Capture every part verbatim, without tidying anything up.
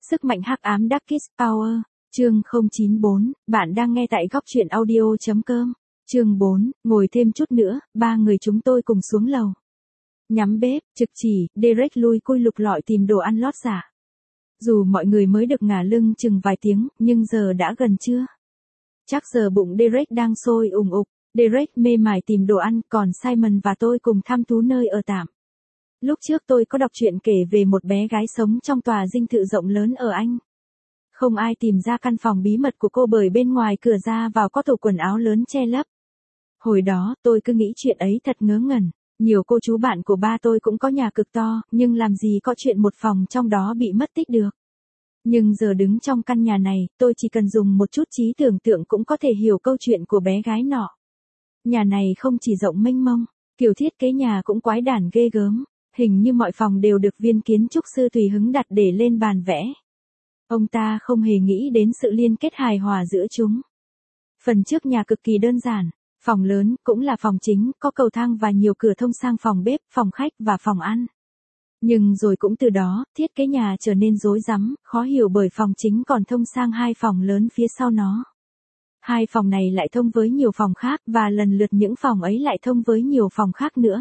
Sức mạnh hắc ám Darkest Power, chương không chín bốn, bạn đang nghe tại góc truyện audio chấm com. Chương bốn, ngồi thêm chút nữa, ba người chúng tôi cùng xuống lầu. Nhắm bếp, trực chỉ, Derek lui cui lục lọi tìm đồ ăn lót dạ. Dù mọi người mới được ngả lưng chừng vài tiếng, nhưng giờ đã gần trưa. Chắc giờ bụng Derek đang sôi ủng ục, Derek mê mải tìm đồ ăn, còn Simon và tôi cùng thăm thú nơi ở tạm. Lúc trước tôi có đọc truyện kể về một bé gái sống trong tòa dinh thự rộng lớn ở Anh. Không ai tìm ra căn phòng bí mật của cô bởi bên ngoài cửa ra vào có tủ quần áo lớn che lấp. Hồi đó, tôi cứ nghĩ chuyện ấy thật ngớ ngẩn. Nhiều cô chú bạn của ba tôi cũng có nhà cực to, nhưng làm gì có chuyện một phòng trong đó bị mất tích được. Nhưng giờ đứng trong căn nhà này, tôi chỉ cần dùng một chút trí tưởng tượng cũng có thể hiểu câu chuyện của bé gái nọ. Nhà này không chỉ rộng mênh mông, kiểu thiết kế nhà cũng quái đản ghê gớm. Hình như mọi phòng đều được viên kiến trúc sư tùy hứng đặt để lên bàn vẽ. Ông ta không hề nghĩ đến sự liên kết hài hòa giữa chúng. Phần trước nhà cực kỳ đơn giản, phòng lớn, cũng là phòng chính, có cầu thang và nhiều cửa thông sang phòng bếp, phòng khách và phòng ăn. Nhưng rồi cũng từ đó, thiết kế nhà trở nên rối rắm, khó hiểu bởi phòng chính còn thông sang hai phòng lớn phía sau nó. Hai phòng này lại thông với nhiều phòng khác và lần lượt những phòng ấy lại thông với nhiều phòng khác nữa.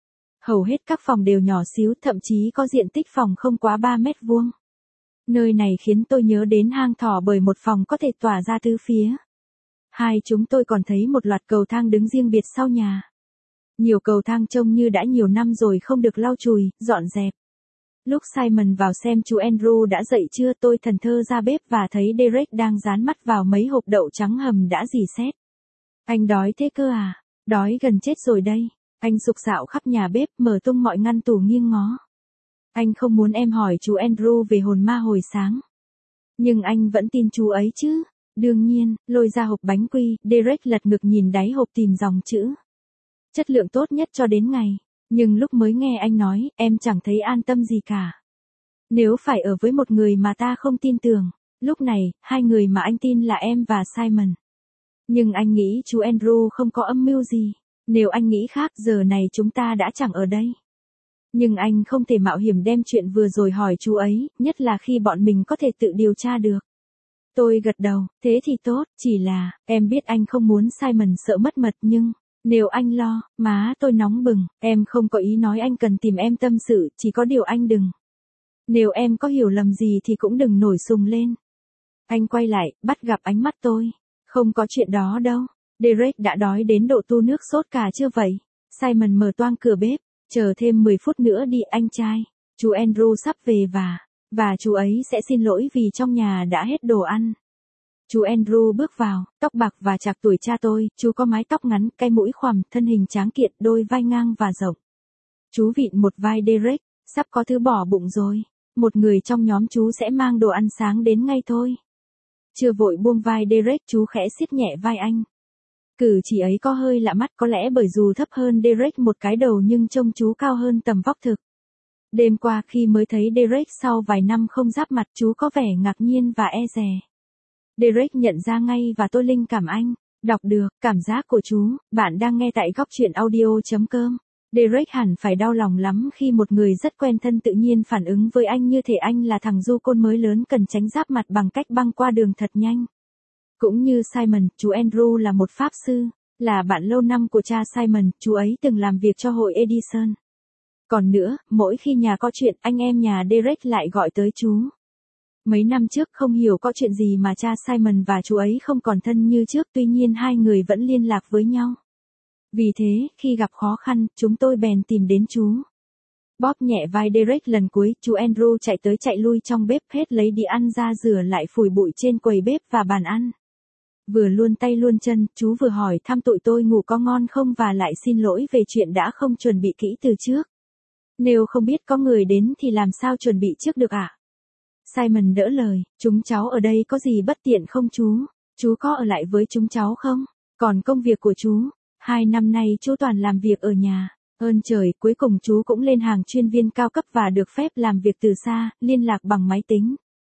Hầu hết các phòng đều nhỏ xíu, thậm chí có diện tích phòng không quá ba mét vuông. Nơi này khiến tôi nhớ đến hang thỏ bởi một phòng có thể tỏa ra tứ phía. Hai chúng tôi còn thấy một loạt cầu thang đứng riêng biệt sau nhà. Nhiều cầu thang trông như đã nhiều năm rồi không được lau chùi, dọn dẹp. Lúc Simon vào xem chú Andrew đã dậy chưa, tôi thần thơ ra bếp và thấy Derek đang dán mắt vào mấy hộp đậu trắng hầm đã rỉ sét. Anh đói thế cơ à? Đói gần chết rồi đây. Anh sục sạo khắp nhà bếp, mở tung mọi ngăn tủ nghiêng ngó. Anh không muốn em hỏi chú Andrew về hồn ma hồi sáng. Nhưng anh vẫn tin chú ấy chứ. Đương nhiên, lôi ra hộp bánh quy, Derek lật ngực nhìn đáy hộp tìm dòng chữ. Chất lượng tốt nhất cho đến ngày. Nhưng lúc mới nghe anh nói, em chẳng thấy an tâm gì cả. Nếu phải ở với một người mà ta không tin tưởng, lúc này, hai người mà anh tin là em và Simon. Nhưng anh nghĩ chú Andrew không có âm mưu gì. Nếu anh nghĩ khác giờ này chúng ta đã chẳng ở đây. Nhưng anh không thể mạo hiểm đem chuyện vừa rồi hỏi chú ấy, nhất là khi bọn mình có thể tự điều tra được. Tôi gật đầu, thế thì tốt, chỉ là, em biết anh không muốn Simon sợ mất mật nhưng, nếu anh lo, má tôi nóng bừng, em không có ý nói anh cần tìm em tâm sự, chỉ có điều anh đừng. Nếu em có hiểu lầm gì thì cũng đừng nổi sùng lên. Anh quay lại, bắt gặp ánh mắt tôi. Không có chuyện đó đâu. Derek đã đói đến độ tu nước sốt cả chưa vậy? Simon mở toang cửa bếp, chờ thêm mười phút nữa đi anh trai. Chú Andrew sắp về và, và chú ấy sẽ xin lỗi vì trong nhà đã hết đồ ăn. Chú Andrew bước vào, tóc bạc và chạc tuổi cha tôi, chú có mái tóc ngắn, cái mũi khoằm, thân hình tráng kiện, đôi vai ngang và rộng. Chú vịn một vai Derek, sắp có thứ bỏ bụng rồi. Một người trong nhóm chú sẽ mang đồ ăn sáng đến ngay thôi. Chưa vội buông vai Derek, chú khẽ siết nhẹ vai anh. Cử chỉ ấy có hơi lạ mắt, có lẽ bởi dù thấp hơn Derek một cái đầu nhưng trông chú cao hơn tầm vóc thực. Đêm qua khi mới thấy Derek sau vài năm không giáp mặt, chú có vẻ ngạc nhiên và e dè. Derek nhận ra ngay và tôi linh cảm anh. Đọc được, cảm giác của chú, bạn đang nghe tại góc truyện audio chấm com. Derek hẳn phải đau lòng lắm khi một người rất quen thân tự nhiên phản ứng với anh như thể anh là thằng du côn mới lớn cần tránh giáp mặt bằng cách băng qua đường thật nhanh. Cũng như Simon, chú Andrew là một pháp sư, là bạn lâu năm của cha Simon, chú ấy từng làm việc cho hội Edison. Còn nữa, mỗi khi nhà có chuyện, anh em nhà Derek lại gọi tới chú. Mấy năm trước không hiểu có chuyện gì mà cha Simon và chú ấy không còn thân như trước, tuy nhiên hai người vẫn liên lạc với nhau. Vì thế, khi gặp khó khăn, chúng tôi bèn tìm đến chú. Bóp nhẹ vai Derek lần cuối, chú Andrew chạy tới chạy lui trong bếp, hết lấy đi ăn ra rửa lại phủi bụi trên quầy bếp và bàn ăn. Vừa luồn tay luồn chân, chú vừa hỏi thăm tụi tôi ngủ có ngon không và lại xin lỗi về chuyện đã không chuẩn bị kỹ từ trước. Nếu không biết có người đến thì làm sao chuẩn bị trước được ạ? À? Simon đỡ lời, chúng cháu ở đây có gì bất tiện không chú? Chú có ở lại với chúng cháu không? Còn công việc của chú? Hai năm nay chú toàn làm việc ở nhà. Ơn trời, cuối cùng chú cũng lên hàng chuyên viên cao cấp và được phép làm việc từ xa, liên lạc bằng máy tính.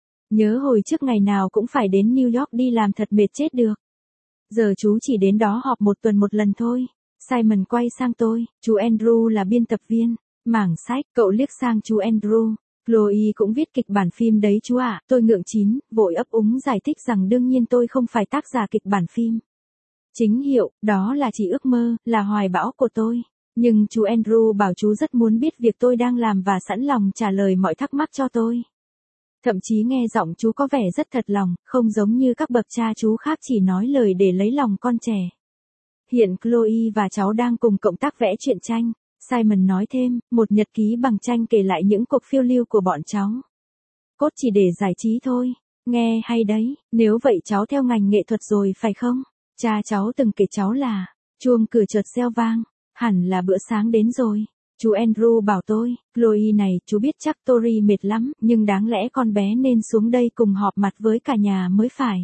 Nhớ hồi trước ngày nào cũng phải đến New York đi làm thật mệt chết được. Giờ chú chỉ đến đó họp một tuần một lần thôi. Simon quay sang tôi, chú Andrew là biên tập viên, mảng sách, cậu liếc sang chú Andrew. Chloe cũng viết kịch bản phim đấy chú ạ, tôi ngượng chín, vội ấp úng giải thích rằng đương nhiên tôi không phải tác giả kịch bản phim. Chính hiệu, đó là chỉ ước mơ, là hoài bão của tôi. Nhưng chú Andrew bảo chú rất muốn biết việc tôi đang làm và sẵn lòng trả lời mọi thắc mắc cho tôi. Thậm chí nghe giọng chú có vẻ rất thật lòng, không giống như các bậc cha chú khác chỉ nói lời để lấy lòng con trẻ. Hiện Chloe và cháu đang cùng cộng tác vẽ truyện tranh. Simon nói thêm, một nhật ký bằng tranh kể lại những cuộc phiêu lưu của bọn cháu. Cốt chỉ để giải trí thôi. Nghe hay đấy, nếu vậy cháu theo ngành nghệ thuật rồi phải không? Cha cháu từng kể cháu là, chuông cửa chợt reo vang, hẳn là bữa sáng đến rồi. Chú Andrew bảo tôi, Chloe này, chú biết chắc Tori mệt lắm, nhưng đáng lẽ con bé nên xuống đây cùng họp mặt với cả nhà mới phải.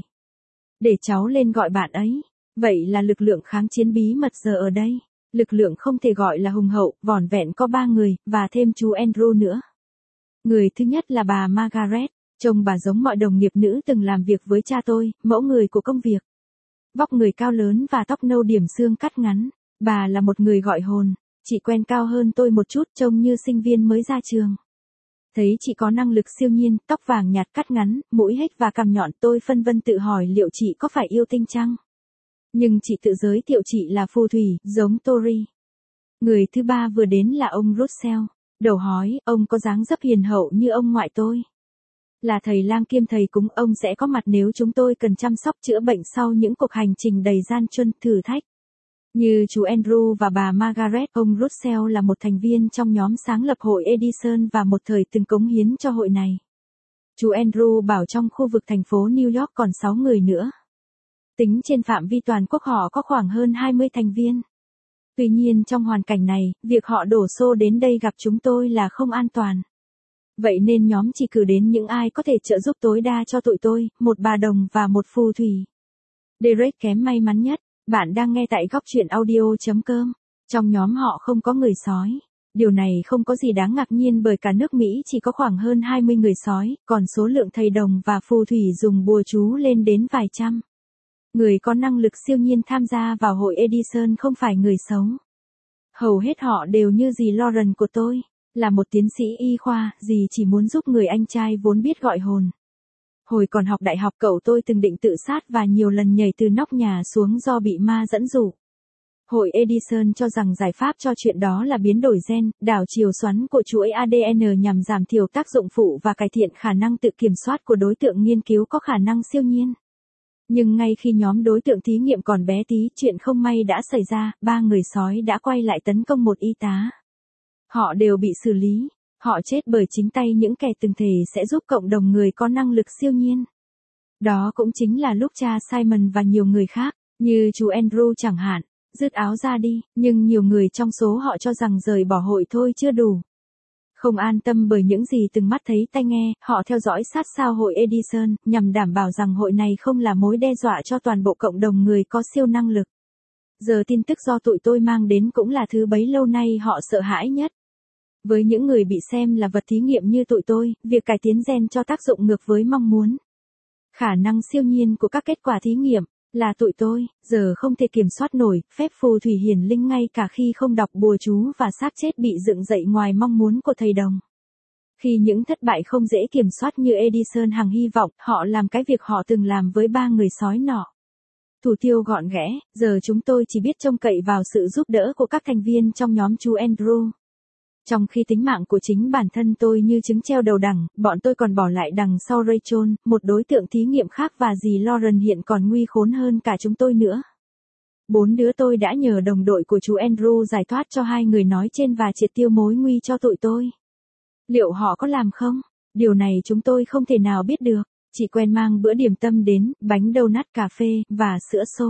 Để cháu lên gọi bạn ấy. Vậy là lực lượng kháng chiến bí mật giờ ở đây. Lực lượng không thể gọi là hùng hậu, vỏn vẹn có ba người, và thêm chú Andrew nữa. Người thứ nhất là bà Margaret, trông bà giống mọi đồng nghiệp nữ từng làm việc với cha tôi, mẫu người của công việc. Vóc người cao lớn và tóc nâu điểm xương cắt ngắn. Bà là một người gọi hồn, chị quen cao hơn tôi một chút, trông như sinh viên mới ra trường. Thấy chị có năng lực siêu nhiên, tóc vàng nhạt cắt ngắn, mũi hếch và cằm nhọn, tôi phân vân tự hỏi liệu chị có phải yêu tinh chăng? Nhưng chị tự giới thiệu chị là phù thủy, giống Tori. Người thứ ba vừa đến là ông Russell. Đầu hói, ông có dáng dấp hiền hậu như ông ngoại tôi. Là thầy lang kiêm thầy cúng, ông sẽ có mặt nếu chúng tôi cần chăm sóc chữa bệnh sau những cuộc hành trình đầy gian truân, thử thách. Như chú Andrew và bà Margaret, ông Russell là một thành viên trong nhóm sáng lập hội Edison và một thời từng cống hiến cho hội này. Chú Andrew bảo trong khu vực thành phố New York còn sáu người nữa. Tính trên phạm vi toàn quốc họ có khoảng hơn hai mươi thành viên. Tuy nhiên trong hoàn cảnh này, việc họ đổ xô đến đây gặp chúng tôi là không an toàn. Vậy nên nhóm chỉ cử đến những ai có thể trợ giúp tối đa cho tụi tôi, một bà đồng và một phù thủy. Derek kém may mắn nhất. Bạn đang nghe tại góc truyện audio chấm com. Trong nhóm họ không có người sói. Điều này không có gì đáng ngạc nhiên bởi cả nước Mỹ chỉ có khoảng hơn hai mươi người sói, còn số lượng thầy đồng và phù thủy dùng bùa chú lên đến vài trăm. Người có năng lực siêu nhiên tham gia vào hội Edison không phải người xấu. Hầu hết họ đều như dì Lauren của tôi, là một tiến sĩ y khoa, dì chỉ muốn giúp người anh trai vốn biết gọi hồn. Hồi còn học đại học cậu tôi từng định tự sát và nhiều lần nhảy từ nóc nhà xuống do bị ma dẫn dụ. Hội Edison cho rằng giải pháp cho chuyện đó là biến đổi gen, đảo chiều xoắn của chuỗi a đê en nhằm giảm thiểu tác dụng phụ và cải thiện khả năng tự kiểm soát của đối tượng nghiên cứu có khả năng siêu nhiên. Nhưng ngay khi nhóm đối tượng thí nghiệm còn bé tí, chuyện không may đã xảy ra, ba người sói đã quay lại tấn công một y tá. Họ đều bị xử lý. Họ chết bởi chính tay những kẻ từng thề sẽ giúp cộng đồng người có năng lực siêu nhiên. Đó cũng chính là lúc cha Simon và nhiều người khác, như chú Andrew chẳng hạn, dứt áo ra đi, nhưng nhiều người trong số họ cho rằng rời bỏ hội thôi chưa đủ. Không an tâm bởi những gì từng mắt thấy tai nghe, họ theo dõi sát sao hội Edison, nhằm đảm bảo rằng hội này không là mối đe dọa cho toàn bộ cộng đồng người có siêu năng lực. Giờ tin tức do tụi tôi mang đến cũng là thứ bấy lâu nay họ sợ hãi nhất. Với những người bị xem là vật thí nghiệm như tụi tôi, việc cải tiến gen cho tác dụng ngược với mong muốn. Khả năng siêu nhiên của các kết quả thí nghiệm, là tụi tôi, giờ không thể kiểm soát nổi, phép phù thủy hiển linh ngay cả khi không đọc bùa chú và xác chết bị dựng dậy ngoài mong muốn của thầy đồng. Khi những thất bại không dễ kiểm soát như Edison hằng hy vọng, họ làm cái việc họ từng làm với ba người sói nọ. Thủ tiêu gọn ghẽ, giờ chúng tôi chỉ biết trông cậy vào sự giúp đỡ của các thành viên trong nhóm chú Andrew. Trong khi tính mạng của chính bản thân tôi như trứng treo đầu đằng, bọn tôi còn bỏ lại đằng sau Rachel, một đối tượng thí nghiệm khác và dì Lauren hiện còn nguy khốn hơn cả chúng tôi nữa. Bốn đứa tôi đã nhờ đồng đội của chú Andrew giải thoát cho hai người nói trên và triệt tiêu mối nguy cho tụi tôi. Liệu họ có làm không? Điều này chúng tôi không thể nào biết được. Chị quen mang bữa điểm tâm đến, bánh donut cà phê, và sữa xô.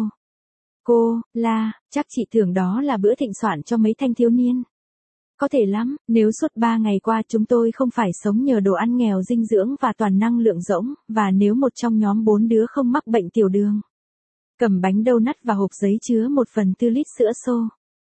Cô, la, chắc chị tưởng đó là bữa thịnh soạn cho mấy thanh thiếu niên. Có thể lắm, nếu suốt ba ngày qua chúng tôi không phải sống nhờ đồ ăn nghèo dinh dưỡng và toàn năng lượng rỗng, và nếu một trong nhóm bốn đứa không mắc bệnh tiểu đường. Cầm bánh donut và hộp giấy chứa một phần tư lít sữa xô.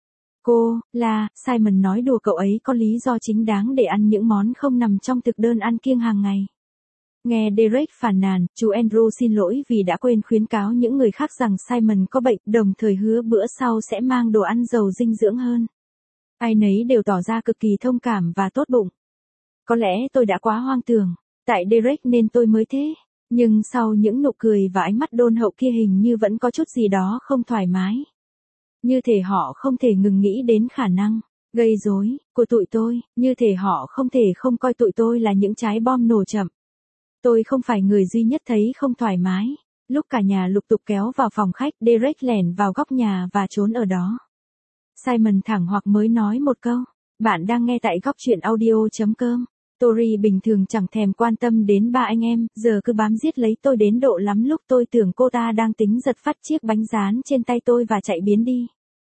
Cô, là, Simon nói đùa cậu ấy có lý do chính đáng để ăn những món không nằm trong thực đơn ăn kiêng hàng ngày. Nghe Derek phàn nàn, chú Andrew xin lỗi vì đã quên khuyến cáo những người khác rằng Simon có bệnh, đồng thời hứa bữa sau sẽ mang đồ ăn giàu dinh dưỡng hơn. Ai nấy đều tỏ ra cực kỳ thông cảm và tốt bụng. Có lẽ tôi đã quá hoang tưởng, tại Derek nên tôi mới thế. Nhưng sau những nụ cười và ánh mắt đôn hậu kia hình như vẫn có chút gì đó không thoải mái. Như thể họ không thể ngừng nghĩ đến khả năng gây rối của tụi tôi, như thể họ không thể không coi tụi tôi là những trái bom nổ chậm. Tôi không phải người duy nhất thấy không thoải mái. Lúc cả nhà lục tục kéo vào phòng khách, Derek lẻn vào góc nhà và trốn ở đó. Simon thẳng hoặc mới nói một câu. Bạn đang nghe tại góc chuyện audio chấm com. Tori bình thường chẳng thèm quan tâm đến ba anh em, giờ cứ bám giết lấy tôi đến độ lắm lúc tôi tưởng cô ta đang tính giật phát chiếc bánh rán trên tay tôi và chạy biến đi.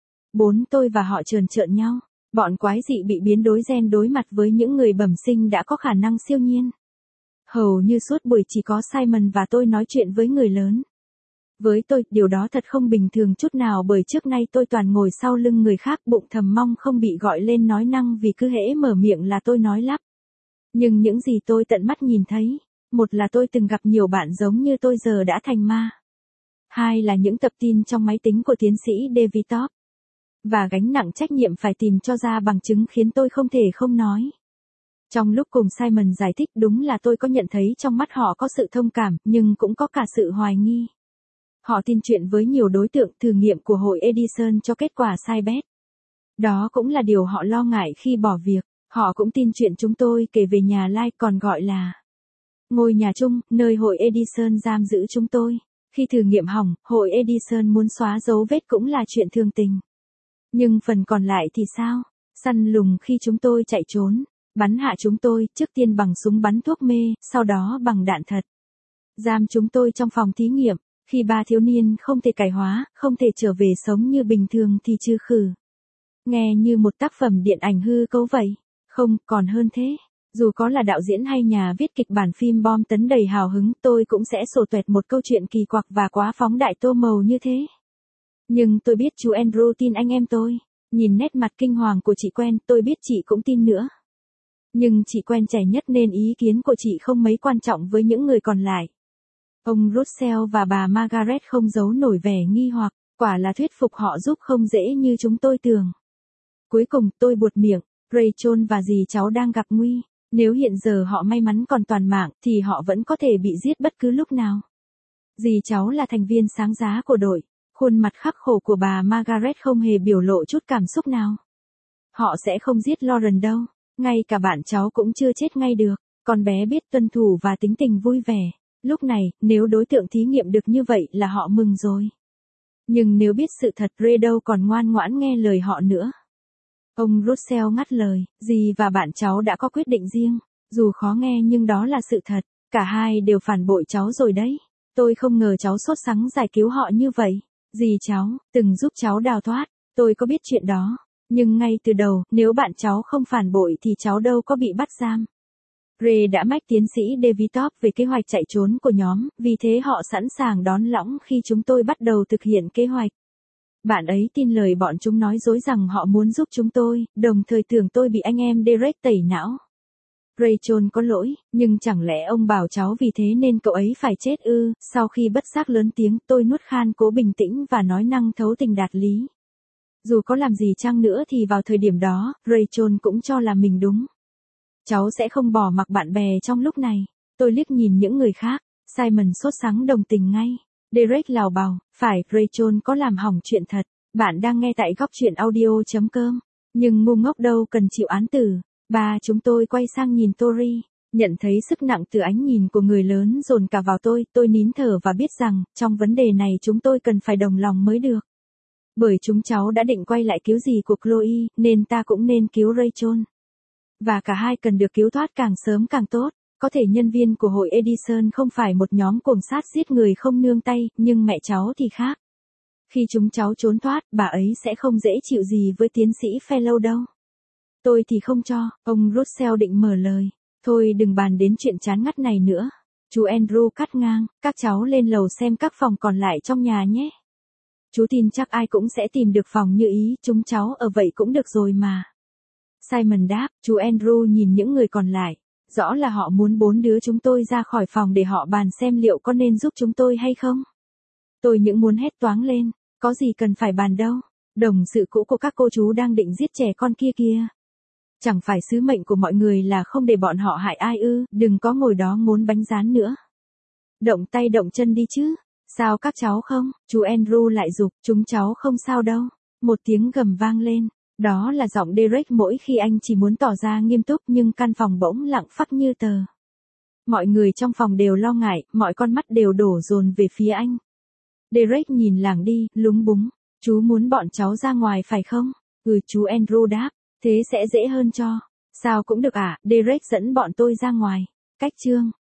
Bốn tôi và họ trờn trợn nhau. Bọn quái dị bị biến đối gen đối mặt với những người bẩm sinh đã có khả năng siêu nhiên. Hầu như suốt buổi chỉ có Simon và tôi nói chuyện với người lớn. Với tôi, điều đó thật không bình thường chút nào bởi trước nay tôi toàn ngồi sau lưng người khác bụng thầm mong không bị gọi lên nói năng vì cứ hễ mở miệng là tôi nói lắp. Nhưng những gì tôi tận mắt nhìn thấy, một là tôi từng gặp nhiều bạn giống như tôi giờ đã thành ma. Hai là những tập tin trong máy tính của tiến sĩ David Top. Và gánh nặng trách nhiệm phải tìm cho ra bằng chứng khiến tôi không thể không nói. Trong lúc cùng Simon giải thích đúng là tôi có nhận thấy trong mắt họ có sự thông cảm, nhưng cũng có cả sự hoài nghi. Họ tin chuyện với nhiều đối tượng thử nghiệm của hội Edison cho kết quả sai bét. Đó cũng là điều họ lo ngại khi bỏ việc. Họ cũng tin chuyện chúng tôi kể về nhà Lai còn gọi là ngôi nhà chung, nơi hội Edison giam giữ chúng tôi. Khi thử nghiệm hỏng, hội Edison muốn xóa dấu vết cũng là chuyện thường tình. Nhưng phần còn lại thì sao? Săn lùng khi chúng tôi chạy trốn, bắn hạ chúng tôi, trước tiên bằng súng bắn thuốc mê, sau đó bằng đạn thật. Giam chúng tôi trong phòng thí nghiệm, khi ba thiếu niên không thể cải hóa, không thể trở về sống như bình thường thì trừ khử. Nghe như một tác phẩm điện ảnh hư cấu vậy. Không, còn hơn thế. Dù có là đạo diễn hay nhà viết kịch bản phim bom tấn đầy hào hứng, tôi cũng sẽ sổ tuẹt một câu chuyện kỳ quặc và quá phóng đại tô màu như thế. Nhưng tôi biết chú Andrew tin anh em tôi. Nhìn nét mặt kinh hoàng của chị quen, tôi biết chị cũng tin nữa. Nhưng chị quen trẻ nhất nên ý kiến của chị không mấy quan trọng với những người còn lại. Ông Russell và bà Margaret không giấu nổi vẻ nghi hoặc, quả là thuyết phục họ giúp không dễ như chúng tôi tưởng. Cuối cùng tôi buột miệng. Rachel và dì cháu đang gặp nguy. Nếu hiện giờ họ may mắn còn toàn mạng, thì họ vẫn có thể bị giết bất cứ lúc nào. Dì cháu là thành viên sáng giá của đội. Khuôn mặt khắc khổ của bà Margaret không hề biểu lộ chút cảm xúc nào. Họ sẽ không giết Lauren đâu. Ngay cả bạn cháu cũng chưa chết ngay được. Con bé biết tuân thủ và tính tình vui vẻ. Lúc này, nếu đối tượng thí nghiệm được như vậy là họ mừng rồi. Nhưng nếu biết sự thật, Ray đâu còn ngoan ngoãn nghe lời họ nữa. Ông Russell ngắt lời, dì và bạn cháu đã có quyết định riêng. Dù khó nghe nhưng đó là sự thật. Cả hai đều phản bội cháu rồi đấy. Tôi không ngờ cháu sốt sắng giải cứu họ như vậy. Dì cháu, từng giúp cháu đào thoát. Tôi có biết chuyện đó. Nhưng ngay từ đầu, nếu bạn cháu không phản bội thì cháu đâu có bị bắt giam. Ray đã mách tiến sĩ David Top về kế hoạch chạy trốn của nhóm, vì thế họ sẵn sàng đón lõng khi chúng tôi bắt đầu thực hiện kế hoạch. Bạn ấy tin lời bọn chúng nói dối rằng họ muốn giúp chúng tôi, đồng thời tưởng tôi bị anh em Derek tẩy não. Rachel có lỗi, nhưng chẳng lẽ ông bảo cháu vì thế nên cậu ấy phải chết ư? Sau khi bất giác lớn tiếng, tôi nuốt khan cố bình tĩnh và nói năng thấu tình đạt lý. Dù có làm gì chăng nữa thì vào thời điểm đó, Rachel cũng cho là mình đúng. Cháu sẽ không bỏ mặc bạn bè trong lúc này. Tôi liếc nhìn những người khác, Simon sốt sắng đồng tình ngay. Derek lào bào, phải, Rachel có làm hỏng chuyện thật. Bạn đang nghe tại góc chuyện audio chấm com. Nhưng ngu ngốc đâu cần chịu án tử. Ba chúng tôi quay sang nhìn Tori. Nhận thấy sức nặng từ ánh nhìn của người lớn dồn cả vào tôi, tôi nín thở và biết rằng, trong vấn đề này chúng tôi cần phải đồng lòng mới được. Bởi chúng cháu đã định quay lại cứu dì của Chloe, nên ta cũng nên cứu Rachel. Và cả hai cần được cứu thoát càng sớm càng tốt. Có thể nhân viên của hội Edison không phải một nhóm cuồng sát giết người không nương tay, nhưng mẹ cháu thì khác. Khi chúng cháu trốn thoát, bà ấy sẽ không dễ chịu gì với tiến sĩ Fellow đâu. Tôi thì không cho, ông Russell định mở lời. Thôi đừng bàn đến chuyện chán ngắt này nữa. Chú Andrew cắt ngang, các cháu lên lầu xem các phòng còn lại trong nhà nhé. Chú tin chắc ai cũng sẽ tìm được phòng như ý, chúng cháu ở vậy cũng được rồi mà. Simon đáp, chú Andrew nhìn những người còn lại. Rõ là họ muốn bốn đứa chúng tôi ra khỏi phòng để họ bàn xem liệu có nên giúp chúng tôi hay không. Tôi những muốn hét toáng lên, có gì cần phải bàn đâu. Đồng sự cũ của các cô chú đang định giết trẻ con kia kìa. Chẳng phải sứ mệnh của mọi người là không để bọn họ hại ai ư, đừng có ngồi đó ngốn bánh rán nữa. Động tay động chân đi chứ. Sao các cháu không? Chú Andrew lại giục, chúng cháu không sao đâu. Một tiếng gầm vang lên. Đó là giọng Derek mỗi khi anh chỉ muốn tỏ ra nghiêm túc nhưng căn phòng bỗng lặng phắc như tờ. Mọi người trong phòng đều lo ngại, mọi con mắt đều đổ dồn về phía anh. Derek nhìn lảng đi, lúng búng. Chú muốn bọn cháu ra ngoài phải không? Ừ, chú Andrew đáp. Thế sẽ dễ hơn cho. Sao cũng được ạ, à? Derek dẫn bọn tôi ra ngoài. Cách chương.